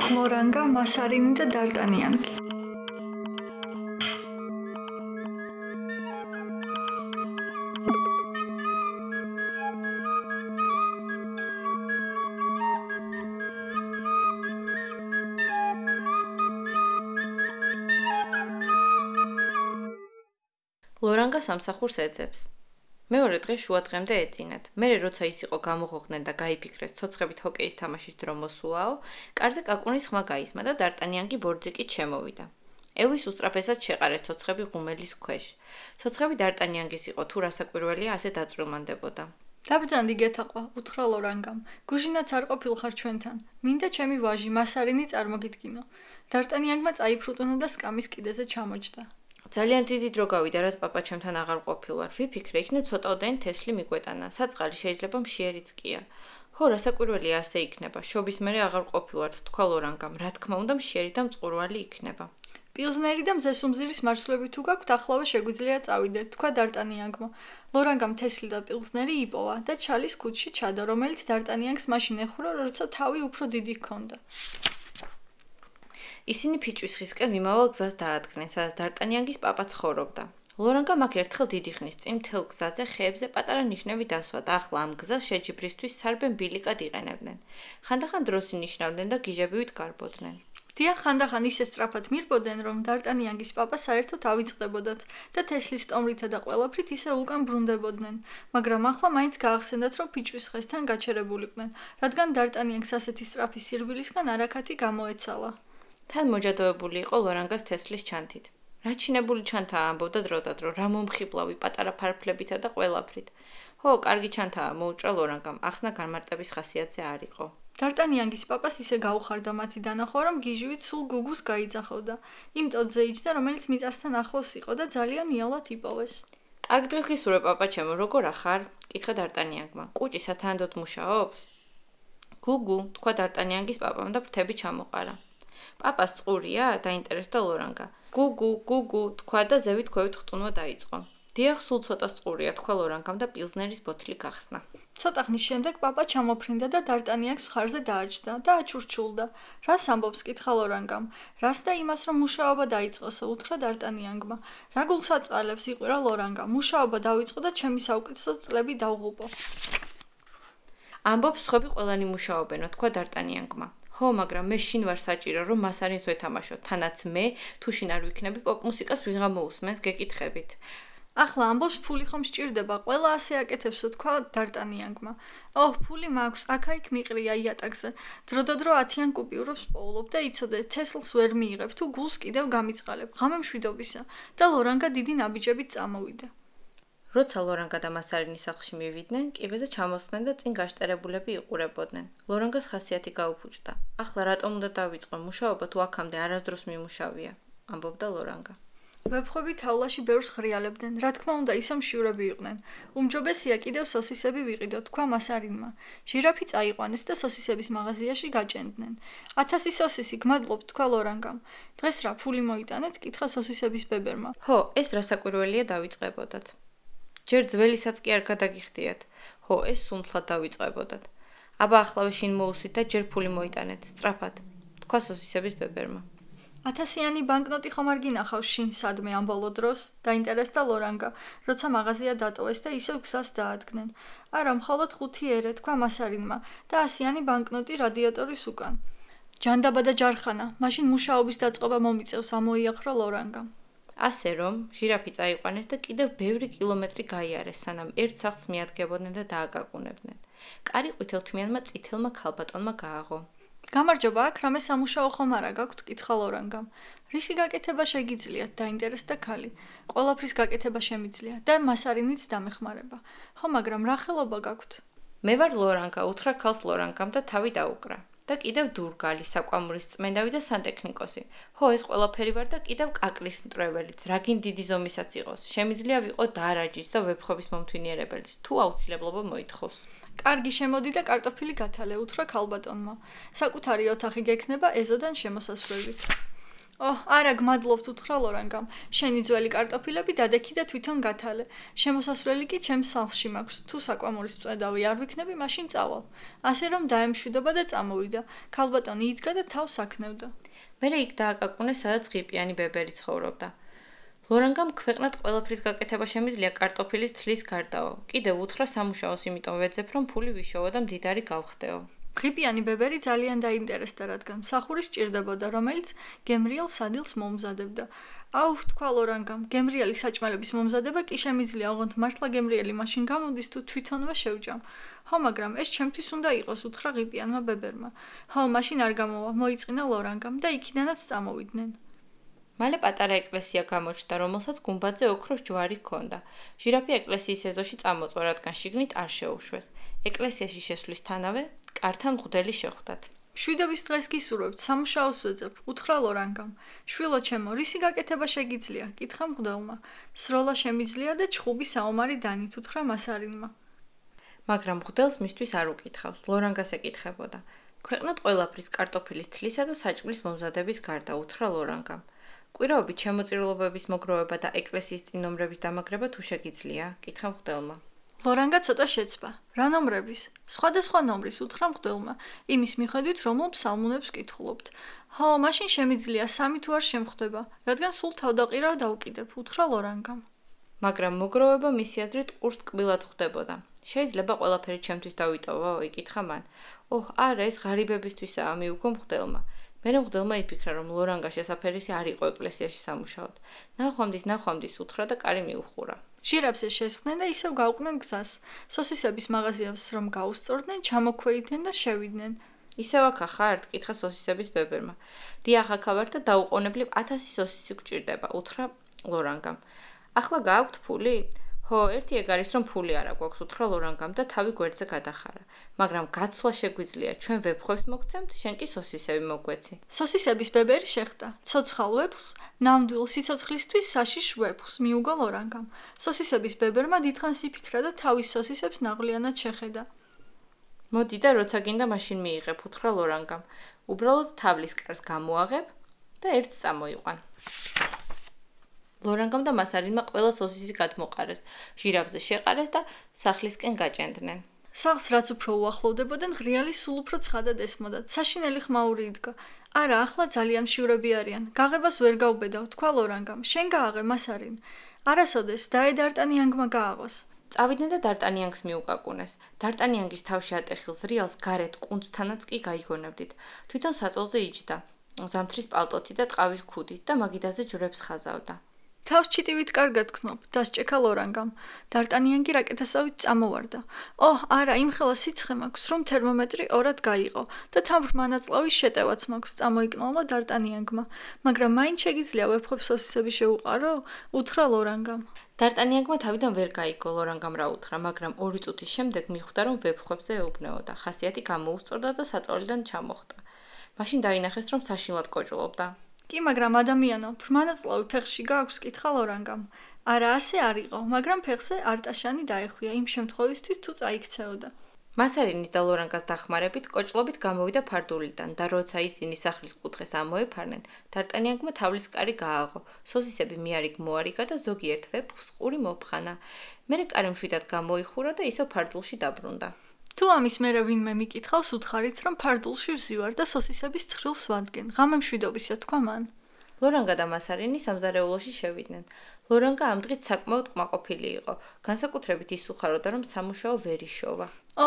ლორანგა, მასარინი და დარტანიანი. ლორანგა სამსახურს ეძებს. მეორე დღეს შუა დღემდე ეძინათ. მერე როცა ის იყო გამოღოხდნენ და გაიფიქრეს ცოცხლებით ჰოკეის თამაშის დრო მოსულაო, კარზე კაკუნის ხმა გაისმა და დარტანიანგი ბორძიკით შემოვიდა. ელვის უსწრაფესად შეყარეს ცოცხები ღუმელის ქვეშ. ცოცხები დარტანიანგის იყო, თუ რასაკვირველია ასე დაწვრილმანდებოდა. დაბრძანდი გეთაყვა, უთხრა ლორანგამ. გუჟინაც არ ყოფილ ხარ ჩვენთან. მინდა ჩემი ვაჟი მასარინი წარმოგიდგინო. დარტანიანგმა წაიფრუტუნა და სკამის კიდეზე ჩამოჯდა. ძალიან დიდი დრო გავიდა, რაც პაპა ჩემთან აღარ ყოფილვარ. ვიფიქრე, იქნებ ცოტაოდენი თესლი მიგვეტანა. საწყალი შეიძლება მშიერიც კია. ხო, რასაკვირველია ასე იქნება. შობის მერე აღარ ყოფილვართ, თქვა ლორანგამ. რა თქმა უნდა, მშიერი და მწყურვალი იქნება. პილზნერი და მზესუმზირის მარცვლები თუ გაქვთ, ახლავე შეგვიძლია წავიდეთ, თქვა დარტანიანგმა. ლორანგამ თესლი და პილზნერი იპოვა და ჩალის ქუდში ჩადა, რომელიც დარტანიანგს მაშინ ეხურა, როცა თავი უფრო დიდი ჰქონდა. ისინი ფიჭვისხისკენ მიმავალ გზას დაადგნენ, სადაც დარტანიანგის პაპა ცხოვრობდა. ლორანგამ აქ ერთხელ დიდი ხნის წინ მთელ გზაზე ხეებზე პატარა ნიშნები დასვა და ახლა ამ გზას შეჯიბრისთვის სარბენ ბილიკად იყენებდნენ. ხანდახან დროს ინიშნავდნენ და გიჟებივით გარბოდნენ. დიახ, ხანდახან ისე სწრაფად მირბოდნენ, რომ დარტანიანგის პაპა საერთოდ ავიწყდებოდათ და თესლის ტომრითა და ყველაფრით ისე უკან ბრუნდებოდნენ. მაგრამ ახლა მაინც გაახსენდათ, რომ ფიჭვისხესთან გაჩერებულიყვნენ, რადგან დარტანიანგს ასეთი სწრაფი სირბილისგან არაქათი გამოეცალა. თან მოჯადოებული იყო ლორანგას თესლის ჩანთით. რაჩინებული ჩანთაა ამბობდა დროდადრო, რა მომხიბლავი პატარა ფარფლებითა და ყველაფრით. ხო, კარგი ჩანთაა, მოუჭრა ლორანგამ, ახსნა განმარტების ხასიათზე არ იყო. დარტანიანგის პაპას ისე გაუხარდა მათი დანახვა, რომ გიჟივით სულ გუგუს გაიძახოდა. იმ ტოტზე იჯდა, რომელიც მიწასთან ახლოს იყო და ძალიან იალად იპოვეს. კარგ დღეს გისურვებ, პაპა ჩემო, როგორ ახარ? კითხა დარტანიანგმა. კუჭი სათანადოდ მუშაობს? გუგუ, თქვა დარტანიანგის პაპამ და ფრთები ჩამოყარა. პაპას წყურია? დაინტერესდა ლორანგა. გუგუ, თქვა და ზევით ქვევით ხტუნვა დაიწყო. დიახ, სულ ცოტა წყურია, თქვა ლორანგამ და პილზნერის ბოთლი გახსნა. ცოტა ხნის შემდეგ პაპა ჩამოფრინდა და დარტანიანგს ხარზე დააჯდა და აჩურჩულდა. რას ამბობს, კითხა ლორანგამ. რას და იმას, რომ მუშაობა დაიწყოსო, უთხრა დარტანიანგმა. რა გულს აწყალებს, იყვირა ლორანგა. მუშაობა დავიწყო და ჩემი საუკეთესო წლები დავღუპო. ამბობს, სხვები ყველანი მუშაობენო, თქვა დარტანიანგმა. ხო, მაგრამ მე შინ ვარ საჭირო, რომ მასარინს ვეთამაშო, თანაც მე, თუ შინ არ ვიქნები, პოპ მუსიკას ვიღა მოусმენს, გეკითხებით. ახლა ამბობს, ფული ხომ სჭირდება, ყველა ასე აკეთებსო, თქვა დარტანიანგმა. ოჰ, ფული მაქვს, აქა-იქ მიყრია იატაკზე. დროდადრო 10-იან კუპიურებს პოულობ და იცოდე, თესლს ვერ მიიღებ, თუ გულს კიდევ გამიწყალებ, ღამე მშვიდობისა და ლორანგა დიდი ნაბიჯებით წამოვიდა. როცა ლორანგა და მასარინი სახლში მივიდნენ, კიბეზე ჩამოსდნენ და წინ გაშტერებულები იყურებოდნენ. ლორანგას ხასიათი გაუფუჭდა. ახლა რატომ უნდა დავიწყო მუშაობა, თუ აქამდე არასდროს მიმუშავია, ამბობდა ლორანგა. ვეფხვები თავლაში ბევრს ხრიალებდნენ, რა თქმა უნდა, ისო მშივრები იყვნენ. უმჯობესია კიდევ სოსისები ვიყიდოთ, თქვა მასარინმა. ჟირაფი წაიყვანეს და სოსისების მაღაზიაში გაჭენდნენ. 1000 სოსისი, გმადლობთ, თქვა ლორანგამ. დღეს რა ფული მოიტანეთ, კითხა სოსისების ბებერმა. ხო, ეს რასაკვირველია დავიწყებოდათ. ჯერ ძველისაც კი არ გადაგიხდიათ. ხო, ეს სუნთლად დავიწყებოდათ. აბაახლავე შინ მოусვით და ჯერ ფული მოიტანეთ, სწრაფად, თქვა სოსისების ბებერმა. 1000-იანი ბანკნოტი ხომ არ გინახავს შინ სადმე ამ ბოლო დროს? დაინტერესდა ლორანგა, როცა მაღაზია დატოვეს და ისევ გზას დაადგნენ. არა, მხოლოდ 5 ერე, თქვა მასარინმა და 100-იანი ბანკნოტი რადიატორის უკან. ჯანდაბა და ჯარხანა, მაშინ მუშაობის დაწყობა მომიწევს, ამოიახრო ლორანგამ. ასე რომ, ჟირაფი წაიყვანეს და კიდევ ბევრი კილომეტრი გაიარეს, სანამ ერთ სახლს მიადგებოდნენ და დააკაკუნებდნენ. კარი ყვითელთმიანმა წითელმა ქალბატონმა გააღო. გამარჯობა, აქ რამე სამუშაო ხომ არა გაქვთ, კითხა ლორანგამ. რისი გაკეთება შეგიძლიათ, დაინტერესდა ქალი. ყველაფრის გაკეთება შემიძლია და მასარინიც დამეხმარება. ხო, მაგრამ რა ხელობა გაქვთ? მე ვარ ლორანგა, უთხრა ქალს ლორანგამ და თავი დაუკრა. და კიდევ დურგალი, საკვამურის წმენდავი და სანტექნიკოსი. ხო, ეს ყველაფერი ვარ და კიდევ კაკლის მტრეველიც, რაგინ დიდი ზომისაც იყოს. შემიძლია ვიყო დარაჯიც და ვეფხვების მომთვინიერებელიც, თუ აუცილებლობა მოითხოვს. კარგი, შემოდი და კარტოფილი გათალე, უთხრა ქალბატონმა. საკუთარი ოთახი გექნება ეზოდან შემოსასვლელით. არა გმადლობთ უთხრა ლორანგამ. შენი ძველი კარტოფილები დადექი და თვითონ გათალე. შემოსასვლელი კი ჩემს სახლში მაქვს. თუ საკვამურის წვედავი არ ვიქნები, მაშინ წავალ. ასე რომ დაემშვიდობა და წამოვიდა. ქალბატონი იდგა და თავს აქნევდა. მერე იქ დააკაკუნეს, სადაც ღიპიანი ბებერი ცხოვრობდა. ლორანგამ ქვეყნად ყველაფრის გაკეთება შემიძლია კარტოფილის თლის გარდაო. კიდევ უთხრა სამუშაოს, იმიტომ ვეძებ, რომ ფული ვიშოვო და მდიდარი გავხდეო. ღიპიანი ბებერი ძალიან დაინტერესდა, რადგან მსახური სჭირდებოდა, რომელიც გემრიელ სადილს მომზადებდა. თქვა ლორანგამ, გემრიელი საჭმელების მომზადება კი შემიძლია, ოღონდ მართლა გემრიელი მაშინ გამოდის, თუ თვითონვე შევჯამ. მაგრამ ეს ჩემთვის უნდა იყოს, უთხრა ღიპიანმა ბებერმა. მაშინ არ გამოვა, მოიწყინა ლორანგამ და იქიდანაც წამოვიდნენ. მალე პატარა ეკლესია გამოჩნდა, რომელსაც გუმბათზე ოქროს ჯვარი ჰქონდა. ჟირაფი ეკლესიის ეზოში წამოწვა, რადგან შიგნით არ შეუშვეს. ეკლესიაში შესვლისთანავე კართან მღვდელი შეხვდათ. მშვიდობის დღეს გისურვებთ, სამუშაოს ვეძებ, უთხრა ლორანგამ. შვილო ჩემო, რისი გაკეთება შეგიძლია? კითხა მღვდელმა. სროლა შემიძლია და ჩხუბი საომარი დანით, უთხრა მასარინმა. მაგრამ მღვდელს მისთვის არ უკითხავს, ლორანგას ეკითხებოდა. ქვეყნად ყველაფრის კარტოფილის თლისა და საჭმლის მომზადების გარდა, უთხრა ლორანგამ. კვირაობით შემოწირულობების მოგროვება და ეკლესიის წინომრების დამაგრება თუ შეგიძლია? კითხა მღვდელმა. ლორანგა ცოტა შეცვა. რა ნომრების? სხვადასხვა ნომრის, უთხრა მღვდელმა, იმის მიხედვით, რომელ ფსალმუნებს კითხულობთ. მაშინ შემიძლია 3 თუ არ შემხვდება, რადგან სულ თავდაყირა დავკიდებ, უთხრა ლორანგამ. მაგრამ მოგროვება მისი აზრით ყურს ტკბილად ხდებოდა. შეიძლება ყველაფერი ჩემთვის დავიტოვო? იკითხა მან. არა, ეს ღარიბებისთვისაა, მიუგო მღვდელმა. მერე მღვდელმა იფიქრა, რომ ლორანგა შესაფერისი არ იყო ეკლესიაში სამუშაოდ. ნახვამდის უთხრა და კარი მიუხურა. ჟირაფს შესხდნენ და ისევ გაუყნენ გზას. სოსისების მაღაზიას რომ გაუსწორდნენ, ჩამოქვეითდნენ და შევიდნენ. ისევ აქ ხართ? კითხა სოსისების ბებერმა. დიახ, აქ ვარ და დაუყოვნებლივ 1000 სოსისი გვჭირდება, უთხრა ლორანგამ. ახლა გააქვთ ფული? ერთი ეგ არის, რომ ფული არა გვაქვს, უთხრა ლორანგამ და თავი გვერდზე გადახარა. მაგრამ გაცვლა შეგვიძლია, ჩვენ ვეფხვებს მოგცემთ, შენ კი სოსისები მოგვეცი. სოსისების ბებერი შეხდა. ცოცხალ ვეფხს, ნამდვილ სიცოცხლისთვის საშიშ ვეფხს, მიუგო ლორანგამ. სოსისების ბებერმა დიდხანს იფიქრა და თავის სოსისებს ნაღლიანად შეხედა. მოდი და როცა გინდა მაშინ მიიღებ, უთხრა ლორანგამ. უბრალოდ თავლის კარს გამოაღებ და ერთს წამოიყვან. ლორანგამ და მასარინმა ყველა სოსისი გადმოყარეს, ჟირაფზე შეყარეს და სახლისკენ გაჭენდნენ. სახლს რაც უფრო უახლოვდებოდნენ, ღრიალი სულ უფრო ცხადად ესმოდათ. საშინელი ხმაური იდგა. არა, ახლა ძალიან მშივრები არიან. გაღებას ვერ გავბედავ, თქვა ლორანგამ. შენ გააღე, მასარინ. არასოდეს, დაე დარტანიანგმა გააღოს. წავიდნენ და დარტანიანგს მიუკაკუნეს. დარტანიანგის თავში ატეხილს რიალს გარეთ კუნძთანაც კი გაიგონებდით. თვითონ საწოლზე იჯდა, ზამთრის პალტოთი და ტყავის ქუდით და მაგიდაზე ჯვრებს ხაზავდა. თავს ჩიტივით კარგად გქნობ, დასჭექა ლორანგამ. დარტანიანგი რაკეტასავით წამოვარდა. არა, იმხელა სიცხე მაქვს, რომ თერმომეტრი 2-ად გაიყო და თამრ მანაწლავის შეტევაც მაქვს, წამოიკნალა დარტანიანგმა. მაგრამ მაინც შეგიძლია ვეფხვებს სოსისები შეუყარო? უთხრა ლორანგამ. დარტანიანგმა თავიდან ვერ გაიგო ლორანგამ რა უთხრა, მაგრამ 2 წუთის შემდეგ მიხვდა, რომ ვეფხვებზე ეუბნეოდა. ხასიათი გამოუსწორდა და საწოლიდან ჩამოხდა. მაშინ დაინახეს, რომ საშინლად კოჭლობდა. კი, მაგრამ ადამიანო, ფრმანაწლავი ფეხში გაქვს, კითხა ლორანგამ. არა, ასე არ იყო, მაგრამ ფეხზე არტაშანი დაეხვია იმ შემთხვევისთვის, თუ წაიქცეოდა. მასარინის და ლორანგას დახმარებით კოჭლობით გამოვიდა ფარდულიდან და როცა ისინი სახლის კუთხეს ამოეფარნენ, დარტანიანგმა თავლის კარი გააღო, სოსისები მიარიგ მოარიგა და ზოგიერთ ვეფხს ყური მოფხანა. მერე კარი მშვიდად გამოიხურა და ისევ ფარდულში დაბრუნდა. თუ ამის მერე ვინმე მიკითხავს, უთხარით, რომ ფარდულში ვზივარ და სოსისების ცხრილს ვადგენ. ღამე მშვიდობისა, თქვა მან. ლორანგა და მასარინი სამზარეულოში შევიდნენ. ლორანგა ამ დღით საკმაოდ კმაყოფილი იყო. განსაკუთრებით ის უხაროდა, რომ სამუშაო ვერ იშოვა.